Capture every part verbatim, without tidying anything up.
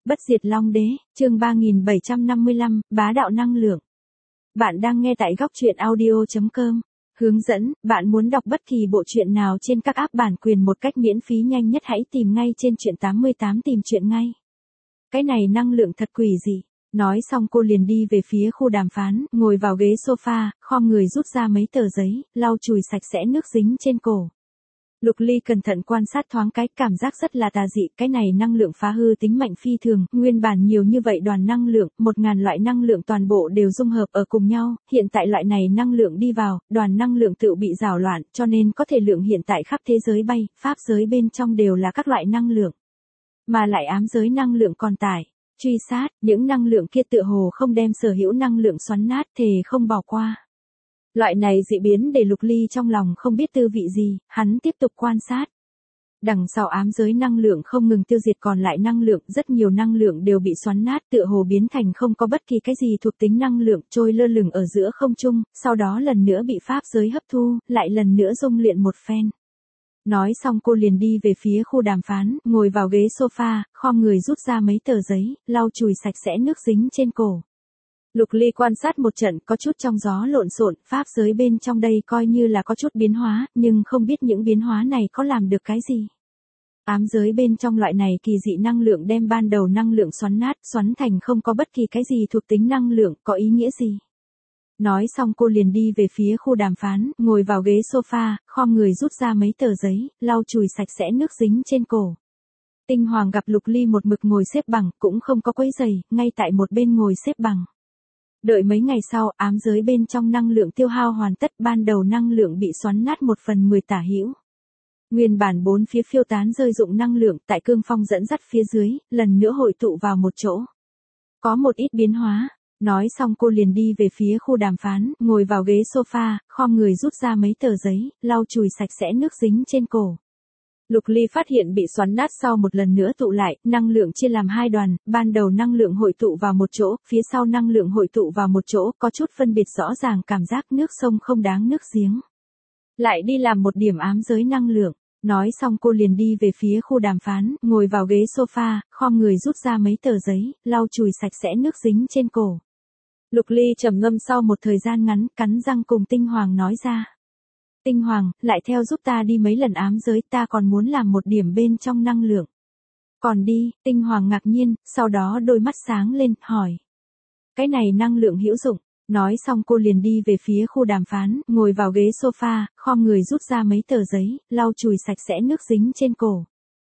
Bất diệt Long Đế, chương ba nghìn bảy trăm năm mươi lăm, bá đạo năng lượng. Bạn đang nghe tại góc truyện audio chấm com. Hướng dẫn, bạn muốn đọc bất kỳ bộ truyện nào trên các app bản quyền một cách miễn phí nhanh nhất hãy tìm ngay trên truyện tám mươi tám tìm truyện ngay. Cái này năng lượng thật quỷ dị. Nói xong cô liền đi về phía khu đàm phán, ngồi vào ghế sofa, khom người rút ra mấy tờ giấy, lau chùi sạch sẽ nước dính trên cổ. Lục Ly cẩn thận quan sát thoáng cái, cảm giác rất là tà dị, cái này năng lượng phá hư tính mạnh phi thường, nguyên bản nhiều như vậy đoàn năng lượng, một ngàn loại năng lượng toàn bộ đều dung hợp ở cùng nhau, hiện tại loại này năng lượng đi vào, đoàn năng lượng tự bị rào loạn, cho nên có thể lượng hiện tại khắp thế giới bay, pháp giới bên trong đều là các loại năng lượng. Mà lại ám giới năng lượng còn tải, truy sát, những năng lượng kia tựa hồ không đem sở hữu năng lượng xoắn nát, thề không bỏ qua. Loại này dị biến để Lục Ly trong lòng không biết tư vị gì, hắn tiếp tục quan sát. Đằng sau ám giới năng lượng không ngừng tiêu diệt còn lại năng lượng, rất nhiều năng lượng đều bị xoắn nát tựa hồ biến thành không có bất kỳ cái gì thuộc tính năng lượng trôi lơ lửng ở giữa không trung, sau đó lần nữa bị pháp giới hấp thu, lại lần nữa dung luyện một phen. Nói xong cô liền đi về phía khu đàm phán, ngồi vào ghế sofa, khom người rút ra mấy tờ giấy, lau chùi sạch sẽ nước dính trên cổ. Lục Ly quan sát một trận, có chút trong gió lộn xộn, pháp giới bên trong đây coi như là có chút biến hóa, nhưng không biết những biến hóa này có làm được cái gì. Ám giới bên trong loại này kỳ dị năng lượng đem ban đầu năng lượng xoắn nát, xoắn thành không có bất kỳ cái gì thuộc tính năng lượng, có ý nghĩa gì. Nói xong cô liền đi về phía khu đàm phán, ngồi vào ghế sofa, khom người rút ra mấy tờ giấy, lau chùi sạch sẽ nước dính trên cổ. Tinh Hoàng gặp Lục Ly một mực ngồi xếp bằng, cũng không có quấy giày, ngay tại một bên ngồi xếp bằng. Đợi mấy ngày sau, ám giới bên trong năng lượng tiêu hao hoàn tất, ban đầu năng lượng bị xoắn nát một phần mười tả hữu. Nguyên bản bốn phía phiêu tán rơi dụng năng lượng tại cương phong dẫn dắt phía dưới, lần nữa hội tụ vào một chỗ. Có một ít biến hóa. Nói xong cô liền đi về phía khu đàm phán, ngồi vào ghế sofa, khom người rút ra mấy tờ giấy, lau chùi sạch sẽ nước dính trên cổ. Lục Ly phát hiện bị xoắn nát sau một lần nữa tụ lại, năng lượng chia làm hai đoàn, ban đầu năng lượng hội tụ vào một chỗ, phía sau năng lượng hội tụ vào một chỗ, có chút phân biệt rõ ràng cảm giác nước sông không đáng nước giếng. Lại đi làm một điểm ám giới năng lượng. Nói xong cô liền đi về phía khu đàm phán, ngồi vào ghế sofa, khom người rút ra mấy tờ giấy, lau chùi sạch sẽ nước dính trên cổ. Lục Ly trầm ngâm sau một thời gian ngắn, cắn răng cùng Tinh Hoàng nói ra. Tinh Hoàng, lại theo giúp ta đi mấy lần ám giới, ta còn muốn làm một điểm bên trong năng lượng. Còn đi, Tinh Hoàng ngạc nhiên, sau đó đôi mắt sáng lên, hỏi. Cái này năng lượng hữu dụng. Nói xong cô liền đi về phía khu đàm phán, ngồi vào ghế sofa, khom người rút ra mấy tờ giấy, lau chùi sạch sẽ nước dính trên cổ.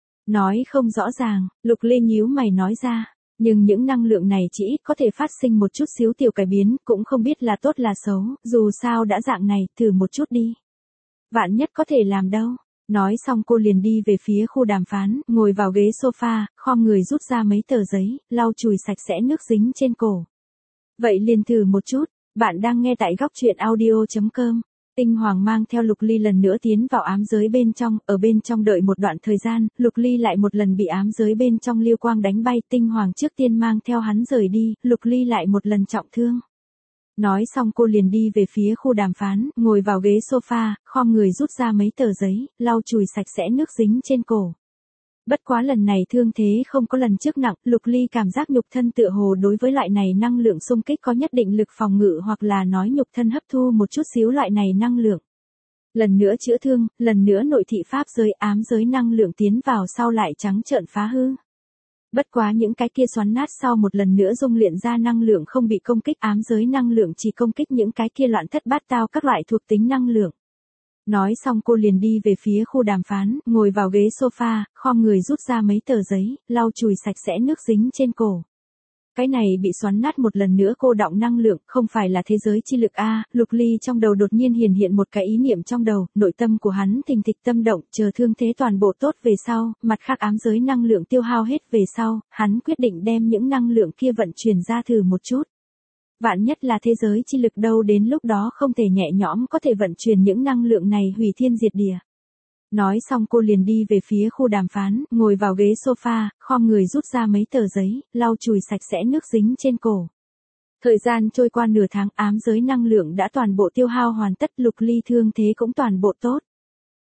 Nói không rõ ràng, Lục Ly nhíu mày nói ra. Nhưng những năng lượng này chỉ ít có thể phát sinh một chút xíu tiểu cải biến, cũng không biết là tốt là xấu, dù sao đã dạng này, thử một chút đi. Vạn nhất có thể làm đâu. Nói xong cô liền đi về phía khu đàm phán, ngồi vào ghế sofa, khom người rút ra mấy tờ giấy, lau chùi sạch sẽ nước dính trên cổ. Vậy liền thử một chút, bạn đang nghe tại góc truyện audio chấm com. Tinh Hoàng mang theo Lục Ly lần nữa tiến vào ám giới bên trong, ở bên trong đợi một đoạn thời gian, Lục Ly lại một lần bị ám giới bên trong liêu quang đánh bay, Tinh Hoàng trước tiên mang theo hắn rời đi, Lục Ly lại một lần trọng thương. Nói xong cô liền đi về phía khu đàm phán, ngồi vào ghế sofa, khom người rút ra mấy tờ giấy, lau chùi sạch sẽ nước dính trên cổ. Bất quá lần này thương thế không có lần trước nặng, Lục Ly cảm giác nhục thân tựa hồ đối với loại này năng lượng xung kích có nhất định lực phòng ngự hoặc là nói nhục thân hấp thu một chút xíu loại này năng lượng. Lần nữa chữa thương, lần nữa nội thị pháp giới ám giới năng lượng tiến vào sau lại trắng trợn phá hư. Bất quá những cái kia xoắn nát sau một lần nữa dung luyện ra năng lượng không bị công kích, ám giới năng lượng chỉ công kích những cái kia loạn thất bát tao các loại thuộc tính năng lượng. Nói xong cô liền đi về phía khu đàm phán, ngồi vào ghế sofa, khom người rút ra mấy tờ giấy, lau chùi sạch sẽ nước dính trên cổ. Cái này bị xoắn nát một lần nữa cô đọng năng lượng, không phải là thế giới chi lực a. Lục Ly trong đầu đột nhiên hiển hiện một cái ý niệm trong đầu, nội tâm của hắn thình thịch tâm động, chờ thương thế toàn bộ tốt về sau, mặt khác ám giới năng lượng tiêu hao hết về sau, hắn quyết định đem những năng lượng kia vận chuyển ra thử một chút. Vạn nhất là thế giới chi lực đâu, đến lúc đó không thể nhẹ nhõm có thể vận chuyển những năng lượng này hủy thiên diệt địa. Nói xong cô liền đi về phía khu đàm phán, ngồi vào ghế sofa, khom người rút ra mấy tờ giấy, lau chùi sạch sẽ nước dính trên cổ. Thời gian trôi qua nửa tháng, ám giới năng lượng đã toàn bộ tiêu hao hoàn tất, Lục Ly thương thế cũng toàn bộ tốt.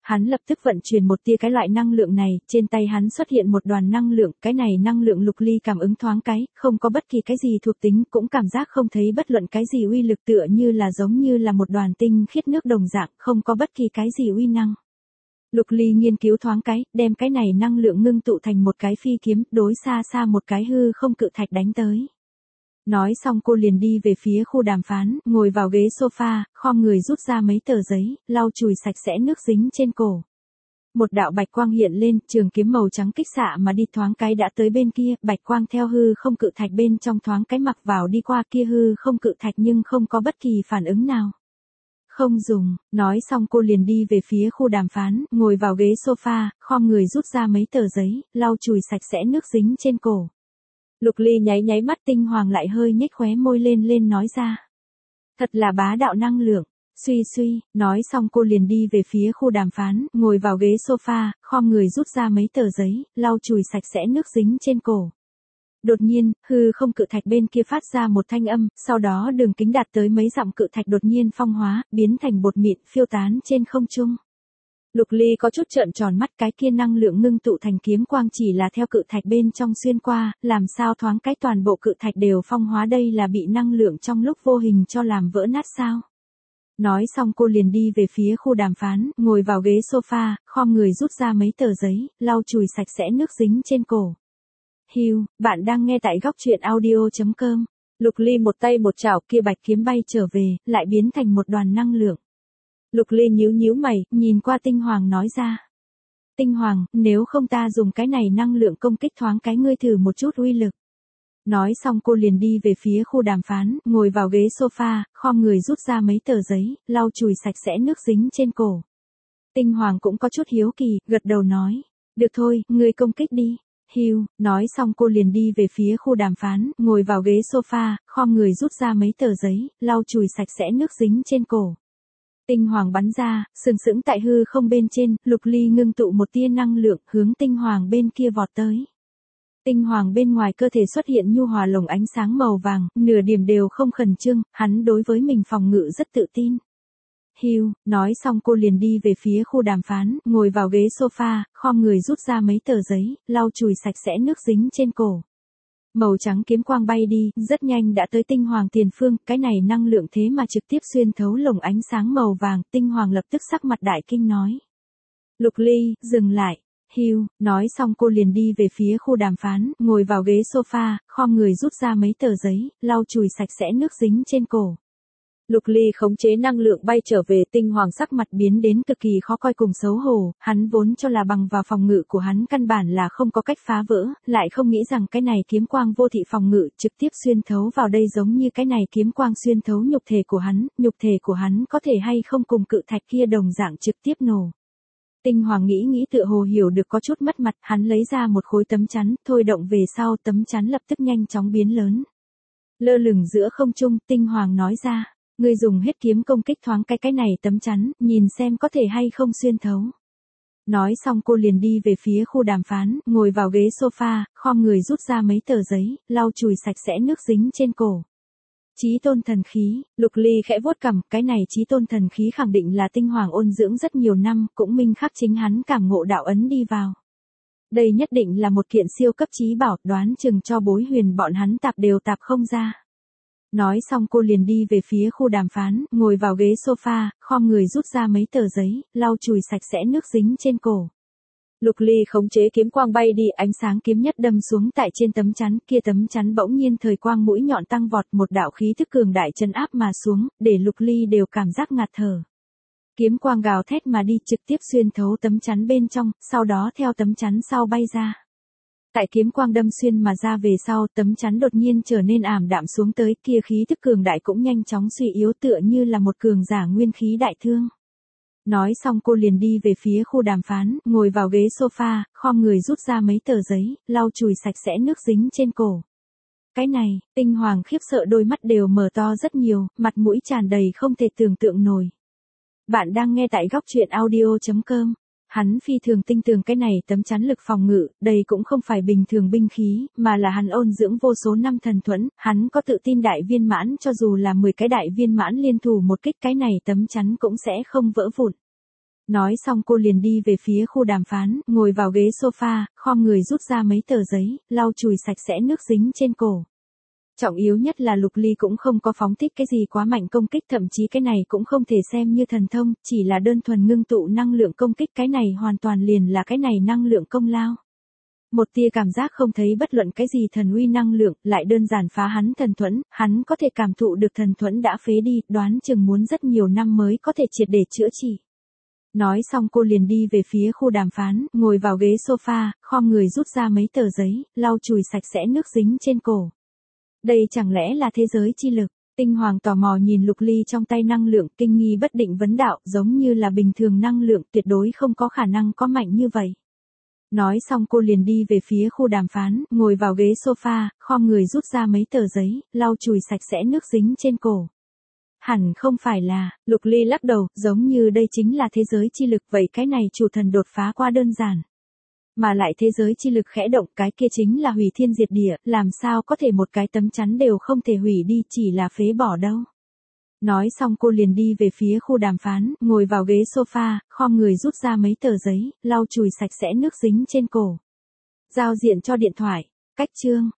Hắn lập tức vận chuyển một tia cái loại năng lượng này, trên tay hắn xuất hiện một đoàn năng lượng, cái này năng lượng Lục Ly cảm ứng thoáng cái, không có bất kỳ cái gì thuộc tính, cũng cảm giác không thấy bất luận cái gì uy lực, tựa như là giống như là một đoàn tinh khiết nước đồng dạng, không có bất kỳ cái gì uy năng. Lục Ly nghiên cứu thoáng cái, đem cái này năng lượng ngưng tụ thành một cái phi kiếm, đối xa xa một cái hư không cự thạch đánh tới. Nói xong cô liền đi về phía khu đàm phán, ngồi vào ghế sofa, khom người rút ra mấy tờ giấy, lau chùi sạch sẽ nước dính trên cổ. Một đạo bạch quang hiện lên, trường kiếm màu trắng kích xạ mà đi, thoáng cái đã tới bên kia, bạch quang theo hư không cự thạch bên trong thoáng cái mặc vào đi qua kia hư không cự thạch nhưng không có bất kỳ phản ứng nào. Không dùng, nói xong cô liền đi về phía khu đàm phán, ngồi vào ghế sofa, khom người rút ra mấy tờ giấy, lau chùi sạch sẽ nước dính trên cổ. Lục Ly nháy nháy mắt, Tinh Hoàng lại hơi nhếch khóe môi lên lên nói ra. Thật là bá đạo năng lượng, suy suy, nói xong cô liền đi về phía khu đàm phán, ngồi vào ghế sofa, khom người rút ra mấy tờ giấy, lau chùi sạch sẽ nước dính trên cổ. Đột nhiên, hư không cự thạch bên kia phát ra một thanh âm, sau đó đường kính đạt tới mấy dặm cự thạch đột nhiên phong hóa, biến thành bột mịn phiêu tán trên không trung. Lục Ly có chút trợn tròn mắt, cái kia năng lượng ngưng tụ thành kiếm quang chỉ là theo cự thạch bên trong xuyên qua, làm sao thoáng cái toàn bộ cự thạch đều phong hóa, đây là bị năng lượng trong lúc vô hình cho làm vỡ nát sao? Nói xong cô liền đi về phía khu đàm phán, ngồi vào ghế sofa, khom người rút ra mấy tờ giấy, lau chùi sạch sẽ nước dính trên cổ. Hiu, bạn đang nghe tại góc truyện audio chấm com. Lục Ly một tay một chảo, kia bạch kiếm bay trở về, lại biến thành một đoàn năng lượng. Lục Ly nhíu nhíu mày, nhìn qua Tinh Hoàng nói ra. Tinh Hoàng, nếu không ta dùng cái này năng lượng công kích thoáng cái, ngươi thử một chút uy lực. Nói xong cô liền đi về phía khu đàm phán, ngồi vào ghế sofa, khom người rút ra mấy tờ giấy, lau chùi sạch sẽ nước dính trên cổ. Tinh Hoàng cũng có chút hiếu kỳ, gật đầu nói. Được thôi, ngươi công kích đi. Hiu, nói xong cô liền đi về phía khu đàm phán, ngồi vào ghế sofa, khom người rút ra mấy tờ giấy, lau chùi sạch sẽ nước dính trên cổ. Tinh Hoàng bắn ra, sừng sững tại hư không bên trên, Lục Ly ngưng tụ một tia năng lượng, hướng Tinh Hoàng bên kia vọt tới. Tinh Hoàng bên ngoài cơ thể xuất hiện nhu hòa lồng ánh sáng màu vàng, nửa điểm đều không khẩn trương, hắn đối với mình phòng ngự rất tự tin. Hiu, nói xong cô liền đi về phía khu đàm phán, ngồi vào ghế sofa, khom người rút ra mấy tờ giấy, lau chùi sạch sẽ nước dính trên cổ. Màu trắng kiếm quang bay đi, rất nhanh đã tới Tinh Hoàng tiền phương, cái này năng lượng thế mà trực tiếp xuyên thấu lồng ánh sáng màu vàng, Tinh Hoàng lập tức sắc mặt đại kinh nói. Lục Ly, dừng lại. Hiu, nói xong cô liền đi về phía khu đàm phán, ngồi vào ghế sofa, khom người rút ra mấy tờ giấy, lau chùi sạch sẽ nước dính trên cổ. Lục Ly khống chế năng lượng bay trở về, Tinh Hoàng sắc mặt biến đến cực kỳ khó coi cùng xấu hổ, hắn vốn cho là bằng vào phòng ngự của hắn căn bản là không có cách phá vỡ, lại không nghĩ rằng cái này kiếm quang vô thị phòng ngự trực tiếp xuyên thấu vào đây, giống như cái này kiếm quang xuyên thấu nhục thể của hắn, nhục thể của hắn có thể hay không cùng cự thạch kia đồng dạng trực tiếp nổ. Tinh Hoàng nghĩ nghĩ tựa hồ hiểu được có chút mất mặt, hắn lấy ra một khối tấm chắn, thôi động về sau tấm chắn lập tức nhanh chóng biến lớn. Lơ lửng giữa không trung, Tinh Hoàng nói ra. Ngươi dùng hết kiếm công kích thoáng cái cái này tấm chắn, nhìn xem có thể hay không xuyên thấu. Nói xong cô liền đi về phía khu đàm phán, ngồi vào ghế sofa, khom người rút ra mấy tờ giấy, lau chùi sạch sẽ nước dính trên cổ. Chí tôn thần khí, Lục Ly khẽ vuốt cằm, cái này chí tôn thần khí khẳng định là Tinh Hoàng ôn dưỡng rất nhiều năm, cũng minh khắc chính hắn cảm ngộ đạo ấn đi vào. Đây nhất định là một kiện siêu cấp chí bảo, đoán chừng cho bối huyền bọn hắn tạp đều tạp không ra. Nói xong cô liền đi về phía khu đàm phán, ngồi vào ghế sofa, khom người rút ra mấy tờ giấy, lau chùi sạch sẽ nước dính trên cổ. Lục Ly khống chế kiếm quang bay đi, ánh sáng kiếm nhất đâm xuống tại trên tấm chắn, kia tấm chắn bỗng nhiên thời quang mũi nhọn tăng vọt, một đạo khí thức cường đại trấn áp mà xuống, để Lục Ly đều cảm giác ngạt thở. Kiếm quang gào thét mà đi, trực tiếp xuyên thấu tấm chắn bên trong, sau đó theo tấm chắn sau bay ra. Tại kiếm quang đâm xuyên mà ra về sau, tấm chắn đột nhiên trở nên ảm đạm xuống tới, kia khí thức cường đại cũng nhanh chóng suy yếu, tựa như là một cường giả nguyên khí đại thương. Nói xong cô liền đi về phía khu đàm phán, ngồi vào ghế sofa, khom người rút ra mấy tờ giấy, lau chùi sạch sẽ nước dính trên cổ. Cái này, Tinh Hoàng khiếp sợ, đôi mắt đều mở to rất nhiều, mặt mũi tràn đầy không thể tưởng tượng nổi. Bạn đang nghe tại góc truyện audio chấm com. Hắn phi thường tinh tường cái này tấm chắn lực phòng ngự, đây cũng không phải bình thường binh khí, mà là hắn ôn dưỡng vô số năm thần thuẫn, hắn có tự tin đại viên mãn, cho dù là mười cái đại viên mãn liên thủ một kích cái này tấm chắn cũng sẽ không vỡ vụn. Nói xong cô liền đi về phía khu đàm phán, ngồi vào ghế sofa, khom người rút ra mấy tờ giấy, lau chùi sạch sẽ nước dính trên cổ. Trọng yếu nhất là Lục Ly cũng không có phóng thích cái gì quá mạnh công kích, thậm chí cái này cũng không thể xem như thần thông, chỉ là đơn thuần ngưng tụ năng lượng công kích, cái này hoàn toàn liền là cái này năng lượng công lao. Một tia cảm giác không thấy bất luận cái gì thần uy năng lượng, lại đơn giản phá hắn thần thuẫn, hắn có thể cảm thụ được thần thuẫn đã phế đi, đoán chừng muốn rất nhiều năm mới có thể triệt để chữa trị. Nói xong cô liền đi về phía khu đàm phán, ngồi vào ghế sofa, khom người rút ra mấy tờ giấy, lau chùi sạch sẽ nước dính trên cổ. Đây chẳng lẽ là thế giới chi lực? Tinh Hoàng tò mò nhìn Lục Ly trong tay năng lượng, kinh nghi bất định vấn đạo, giống như là bình thường năng lượng, tuyệt đối không có khả năng có mạnh như vậy. Nói xong cô liền đi về phía khu đàm phán, ngồi vào ghế sofa, khom người rút ra mấy tờ giấy, lau chùi sạch sẽ nước dính trên cổ. Hẳn không phải là, Lục Ly lắc đầu, giống như đây chính là thế giới chi lực, vậy cái này chủ thần đột phá qua đơn giản. Mà lại thế giới chi lực khẽ động, cái kia chính là hủy thiên diệt địa, làm sao có thể một cái tấm chắn đều không thể hủy đi, chỉ là phế bỏ đâu. Nói xong cô liền đi về phía khu đàm phán, ngồi vào ghế sofa, khom người rút ra mấy tờ giấy, lau chùi sạch sẽ nước dính trên cổ. Giao diện cho điện thoại, cách chương.